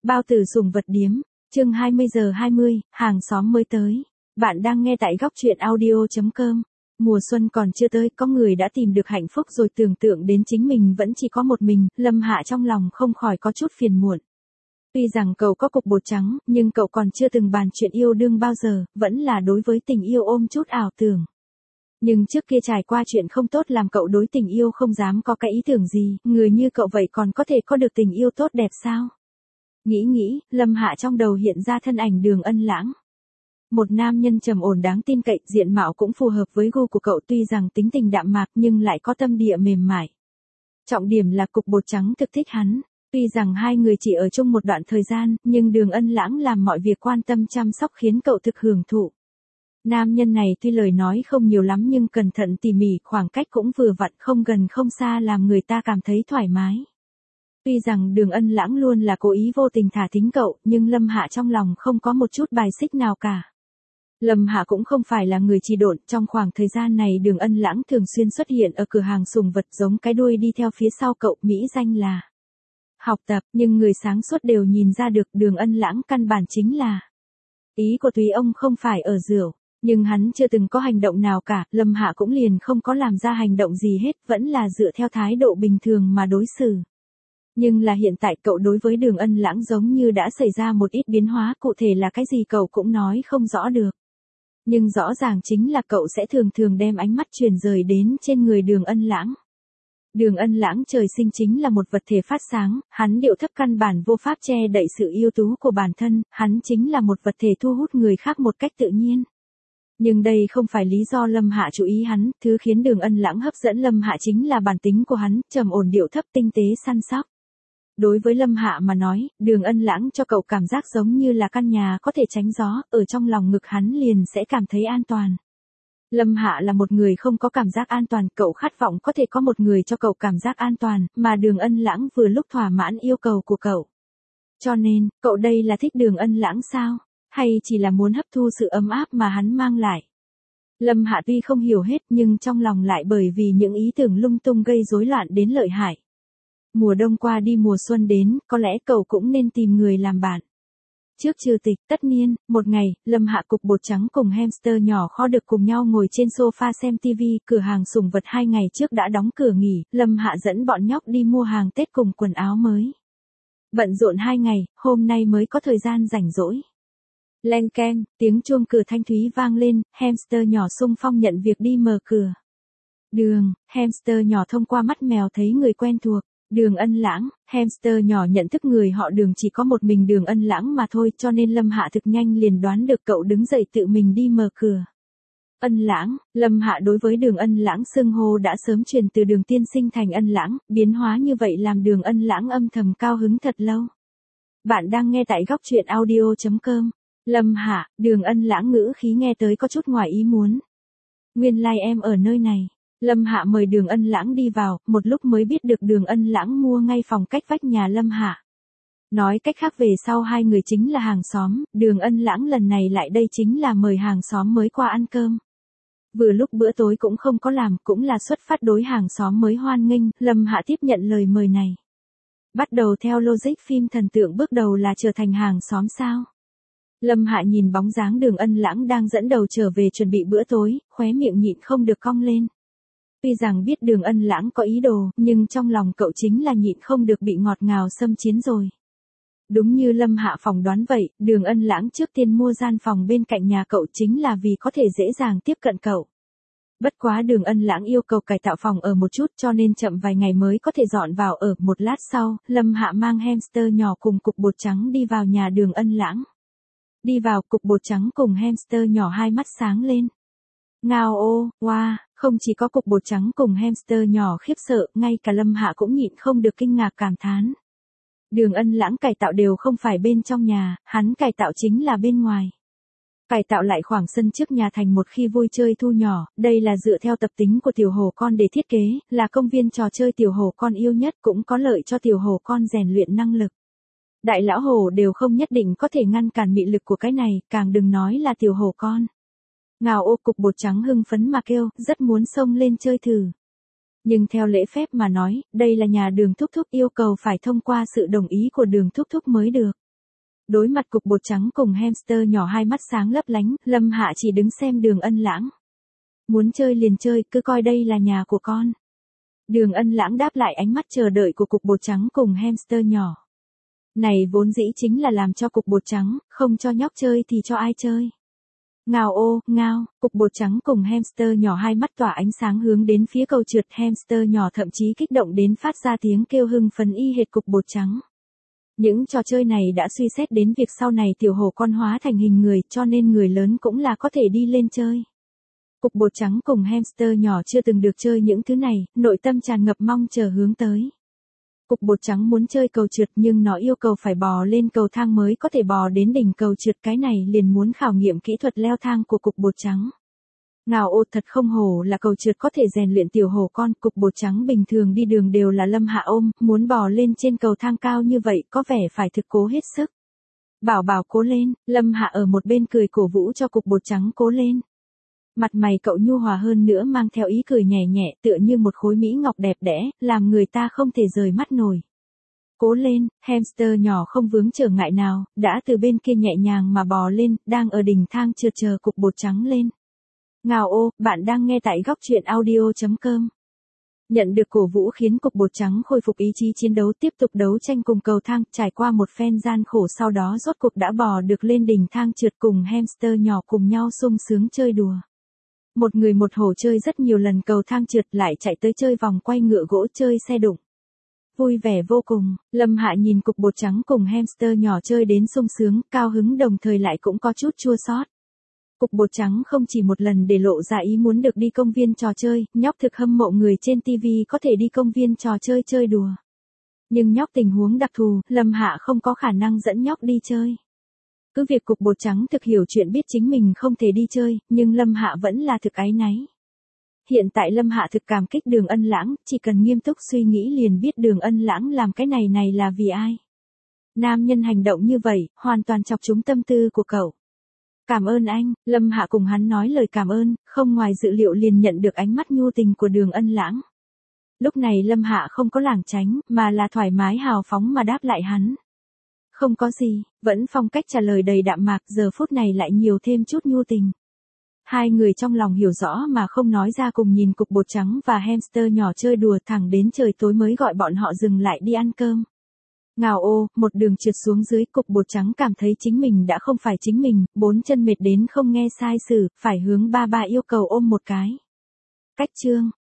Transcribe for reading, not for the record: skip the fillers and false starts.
Bao tử sủng vật điếm, chương 20:20, hàng xóm mới tới. Bạn đang nghe tại góc truyện audio.com. Mùa xuân còn chưa tới, có người đã tìm được hạnh phúc rồi, tưởng tượng đến chính mình vẫn chỉ có một mình, Lâm Hạ trong lòng không khỏi có chút phiền muộn. Tuy rằng cậu có cục bột trắng, nhưng cậu còn chưa từng bàn chuyện yêu đương bao giờ, vẫn là đối với tình yêu ôm chút ảo tưởng. Nhưng trước kia trải qua chuyện không tốt làm cậu đối tình yêu không dám có cái ý tưởng gì, người như cậu vậy còn có thể có được tình yêu tốt đẹp sao? Nghĩ, Lâm Hạ trong đầu hiện ra thân ảnh Đường Ân Lãng. Một nam nhân trầm ổn đáng tin cậy, diện mạo cũng phù hợp với gu của cậu, tuy rằng tính tình đạm mạc nhưng lại có tâm địa mềm mại. Trọng điểm là cục bột trắng thực thích hắn. Tuy rằng hai người chỉ ở chung một đoạn thời gian, nhưng Đường Ân Lãng làm mọi việc quan tâm chăm sóc khiến cậu thực hưởng thụ. Nam nhân này tuy lời nói không nhiều lắm nhưng cẩn thận tỉ mỉ, khoảng cách cũng vừa vặn, không gần không xa, làm người ta cảm thấy thoải mái. Tuy rằng Đường Ân Lãng luôn là cố ý vô tình thả thính cậu, nhưng Lâm Hạ trong lòng không có một chút bài xích nào cả. Lâm Hạ cũng không phải là người trì độn, trong khoảng thời gian này Đường Ân Lãng thường xuyên xuất hiện ở cửa hàng sủng vật giống cái đuôi đi theo phía sau cậu, mỹ danh là học tập, nhưng người sáng suốt đều nhìn ra được Đường Ân Lãng căn bản chính là ý của tùy ông không phải ở rượu. Nhưng hắn chưa từng có hành động nào cả, Lâm Hạ cũng liền không có làm ra hành động gì hết, vẫn là dựa theo thái độ bình thường mà đối xử. Nhưng là hiện tại cậu đối với Đường Ân Lãng giống như đã xảy ra một ít biến hóa, cụ thể là cái gì cậu cũng nói không rõ được. Nhưng rõ ràng chính là cậu sẽ thường thường đem ánh mắt chuyển rời đến trên người Đường Ân Lãng. Đường Ân Lãng trời sinh chính là một vật thể phát sáng, hắn điệu thấp căn bản vô pháp che đậy sự ưu tú của bản thân, hắn chính là một vật thể thu hút người khác một cách tự nhiên. Nhưng đây không phải lý do Lâm Hạ chú ý hắn, thứ khiến Đường Ân Lãng hấp dẫn Lâm Hạ chính là bản tính của hắn, trầm ổn điệu thấp, tinh tế săn sóc. Đối với Lâm Hạ mà nói, Đường Ân Lãng cho cậu cảm giác giống như là căn nhà có thể tránh gió, ở trong lòng ngực hắn liền sẽ cảm thấy an toàn. Lâm Hạ là một người không có cảm giác an toàn, cậu khát vọng có thể có một người cho cậu cảm giác an toàn, mà Đường Ân Lãng vừa lúc thỏa mãn yêu cầu của cậu. Cho nên, cậu đây là thích Đường Ân Lãng sao? Hay chỉ là muốn hấp thu sự ấm áp mà hắn mang lại? Lâm Hạ tuy không hiểu hết nhưng trong lòng lại bởi vì những ý tưởng lung tung gây rối loạn đến lợi hại. Mùa đông qua đi mùa xuân đến, có lẽ cậu cũng nên tìm người làm bạn. Trước trừ tịch tất niên, một ngày, Lâm Hạ cục bột trắng cùng hamster nhỏ kho được cùng nhau ngồi trên sofa xem TV, cửa hàng sủng vật 2 ngày trước đã đóng cửa nghỉ, Lâm Hạ dẫn bọn nhóc đi mua hàng Tết cùng quần áo mới. Bận rộn 2 ngày, hôm nay mới có thời gian rảnh rỗi. Len keng, tiếng chuông cửa thanh thúy vang lên, hamster nhỏ xung phong nhận việc đi mở cửa. Đường, hamster nhỏ thông qua mắt mèo thấy người quen thuộc. Đường Ân Lãng, hamster nhỏ nhận thức người họ Đường chỉ có một mình Đường Ân Lãng mà thôi, cho nên Lâm Hạ thực nhanh liền đoán được, cậu đứng dậy tự mình đi mở cửa. Ân Lãng, Lâm Hạ đối với Đường Ân Lãng xưng hô đã sớm truyền từ Đường tiên sinh thành Ân Lãng, biến hóa như vậy làm Đường Ân Lãng âm thầm cao hứng thật lâu. Bạn đang nghe tại góc truyện audio.com. Lâm Hạ, Đường Ân Lãng ngữ khí nghe tới có chút ngoài ý muốn. Nguyên lai em ở nơi này. Lâm Hạ mời Đường Ân Lãng đi vào, một lúc mới biết được Đường Ân Lãng mua ngay phòng cách vách nhà Lâm Hạ. Nói cách khác về sau hai người chính là hàng xóm, Đường Ân Lãng lần này lại đây chính là mời hàng xóm mới qua ăn cơm. Vừa lúc bữa tối cũng không có làm, cũng là xuất phát đối hàng xóm mới hoan nghênh, Lâm Hạ tiếp nhận lời mời này. Bắt đầu theo logic phim thần tượng, bước đầu là trở thành hàng xóm sao? Lâm Hạ nhìn bóng dáng Đường Ân Lãng đang dẫn đầu trở về chuẩn bị bữa tối, khóe miệng nhịn không được cong lên. Tuy rằng biết Đường Ân Lãng có ý đồ, nhưng trong lòng cậu chính là nhịn không được bị ngọt ngào xâm chiếm rồi. Đúng như Lâm Hạ phỏng đoán vậy, Đường Ân Lãng trước tiên mua gian phòng bên cạnh nhà cậu chính là vì có thể dễ dàng tiếp cận cậu. Bất quá Đường Ân Lãng yêu cầu cải tạo phòng ở một chút cho nên chậm vài ngày mới có thể dọn vào ở. Một lát sau, Lâm Hạ mang hamster nhỏ cùng cục bột trắng đi vào nhà Đường Ân Lãng. Đi vào, cục bột trắng cùng hamster nhỏ hai mắt sáng lên. Ngao ô, wow, không chỉ có cục bột trắng cùng hamster nhỏ khiếp sợ, ngay cả Lâm Hạ cũng nhịn không được kinh ngạc cảm thán. Đường Ân Lãng cải tạo đều không phải bên trong nhà, hắn cải tạo chính là bên ngoài. Cải tạo lại khoảng sân trước nhà thành một khi vui chơi thu nhỏ, đây là dựa theo tập tính của tiểu hồ con để thiết kế, là công viên trò chơi tiểu hồ con yêu nhất, cũng có lợi cho tiểu hồ con rèn luyện năng lực. Đại lão hồ đều không nhất định có thể ngăn cản mị lực của cái này, càng đừng nói là tiểu hồ con. Ngào ô, cục bột trắng hưng phấn mà kêu, rất muốn xông lên chơi thử. Nhưng theo lễ phép mà nói, đây là nhà Đường thúc thúc, yêu cầu phải thông qua sự đồng ý của Đường thúc thúc mới được. Đối mặt cục bột trắng cùng hamster nhỏ hai mắt sáng lấp lánh, Lâm Hạ chỉ đứng xem Đường Ân Lãng. Muốn chơi liền chơi, cứ coi đây là nhà của con. Đường Ân Lãng đáp lại ánh mắt chờ đợi của cục bột trắng cùng hamster nhỏ. Này vốn dĩ chính là làm cho cục bột trắng, không cho nhóc chơi thì cho ai chơi. Ngao ô, ngao, cục bột trắng cùng hamster nhỏ hai mắt tỏa ánh sáng hướng đến phía cầu trượt, hamster nhỏ thậm chí kích động đến phát ra tiếng kêu hưng phấn y hệt cục bột trắng. Những trò chơi này đã suy xét đến việc sau này tiểu hổ con hóa thành hình người, cho nên người lớn cũng là có thể đi lên chơi. Cục bột trắng cùng hamster nhỏ chưa từng được chơi những thứ này, nội tâm tràn ngập mong chờ hướng tới. Cục bột trắng muốn chơi cầu trượt nhưng nó yêu cầu phải bò lên cầu thang mới có thể bò đến đỉnh cầu trượt, cái này liền muốn khảo nghiệm kỹ thuật leo thang của cục bột trắng. Ngào ô, thật không hổ là cầu trượt có thể rèn luyện tiểu hổ con, cục bột trắng bình thường đi đường đều là Lâm Hạ ôm, muốn bò lên trên cầu thang cao như vậy có vẻ phải thực cố hết sức. Bảo bảo cố lên, Lâm Hạ ở một bên cười cổ vũ cho cục bột trắng cố lên. Mặt mày cậu nhu hòa hơn nữa mang theo ý cười nhẹ nhẹ tựa như một khối mỹ ngọc đẹp đẽ, làm người ta không thể rời mắt nổi. Cố lên, hamster nhỏ không vướng trở ngại nào, đã từ bên kia nhẹ nhàng mà bò lên, đang ở đỉnh thang trượt chờ cục bột trắng lên. Ngào ô, bạn đang nghe tại góc truyện audio.com. Nhận được cổ vũ khiến cục bột trắng khôi phục ý chí chiến đấu, tiếp tục đấu tranh cùng cầu thang, trải qua một phen gian khổ sau đó rốt cuộc đã bò được lên đỉnh thang trượt cùng hamster nhỏ cùng nhau sung sướng chơi đùa. Một người một hổ chơi rất nhiều lần cầu thang trượt lại chạy tới chơi vòng quay ngựa gỗ chơi xe đụng. Vui vẻ vô cùng, Lâm Hạ nhìn cục bột trắng cùng hamster nhỏ chơi đến sung sướng, cao hứng đồng thời lại cũng có chút chua xót. Cục bột trắng không chỉ một lần để lộ ra ý muốn được đi công viên trò chơi, nhóc thực hâm mộ người trên TV có thể đi công viên trò chơi chơi đùa. Nhưng nhóc tình huống đặc thù, Lâm Hạ không có khả năng dẫn nhóc đi chơi. Cứ việc cục bột trắng thực hiểu chuyện biết chính mình không thể đi chơi, nhưng Lâm Hạ vẫn là thực áy náy. Hiện tại Lâm Hạ thực cảm kích Đường Ân Lãng, chỉ cần nghiêm túc suy nghĩ liền biết Đường Ân Lãng làm cái này là vì ai. Nam nhân hành động như vậy, hoàn toàn chọc trúng tâm tư của cậu. Cảm ơn anh, Lâm Hạ cùng hắn nói lời cảm ơn, không ngoài dự liệu liền nhận được ánh mắt nhu tình của Đường Ân Lãng. Lúc này Lâm Hạ không có lảng tránh, mà là thoải mái hào phóng mà đáp lại hắn. Không có gì, vẫn phong cách trả lời đầy đạm mạc, giờ phút này lại nhiều thêm chút nhu tình. Hai người trong lòng hiểu rõ mà không nói ra cùng nhìn cục bột trắng và hamster nhỏ chơi đùa thẳng đến trời tối mới gọi bọn họ dừng lại đi ăn cơm. Ngào ô, một đường trượt xuống dưới, cục bột trắng cảm thấy chính mình đã không phải chính mình, bốn chân mệt đến không nghe sai sử, phải hướng ba yêu cầu ôm một cái. Cách chương,